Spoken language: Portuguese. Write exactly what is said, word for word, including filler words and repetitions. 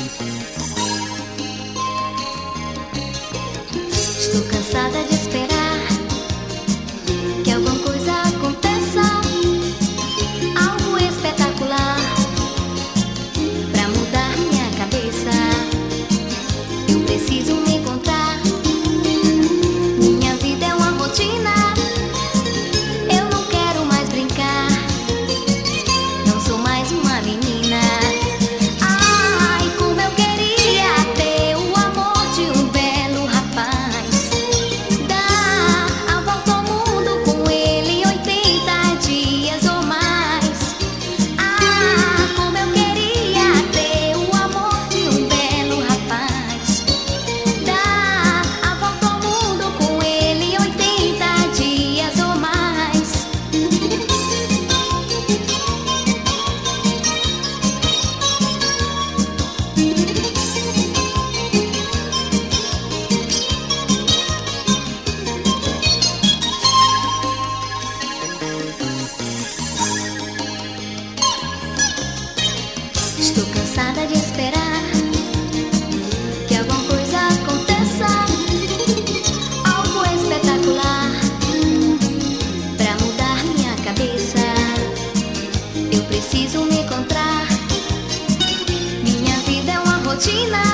Estou cansada de esperar que alguma coisa aconteça, algo espetacular pra mudar minha cabeça. Eu preciso me encontrar. Minha vida é uma rotina. Eu não quero mais brincar. Não sou mais uma menina. Ai, como eu queria ter o amor de um belo rapaz. Dar a volta ao mundo com ele oitenta dias ou mais. Ah, como eu queria ter o amor de um belo rapaz. Dar a volta ao mundo com ele oitenta dias ou mais. Estou cansada de esperar que alguma coisa aconteça, algo espetacular pra mudar minha cabeça. Eu preciso me encontrar. Minha vida é uma rotina.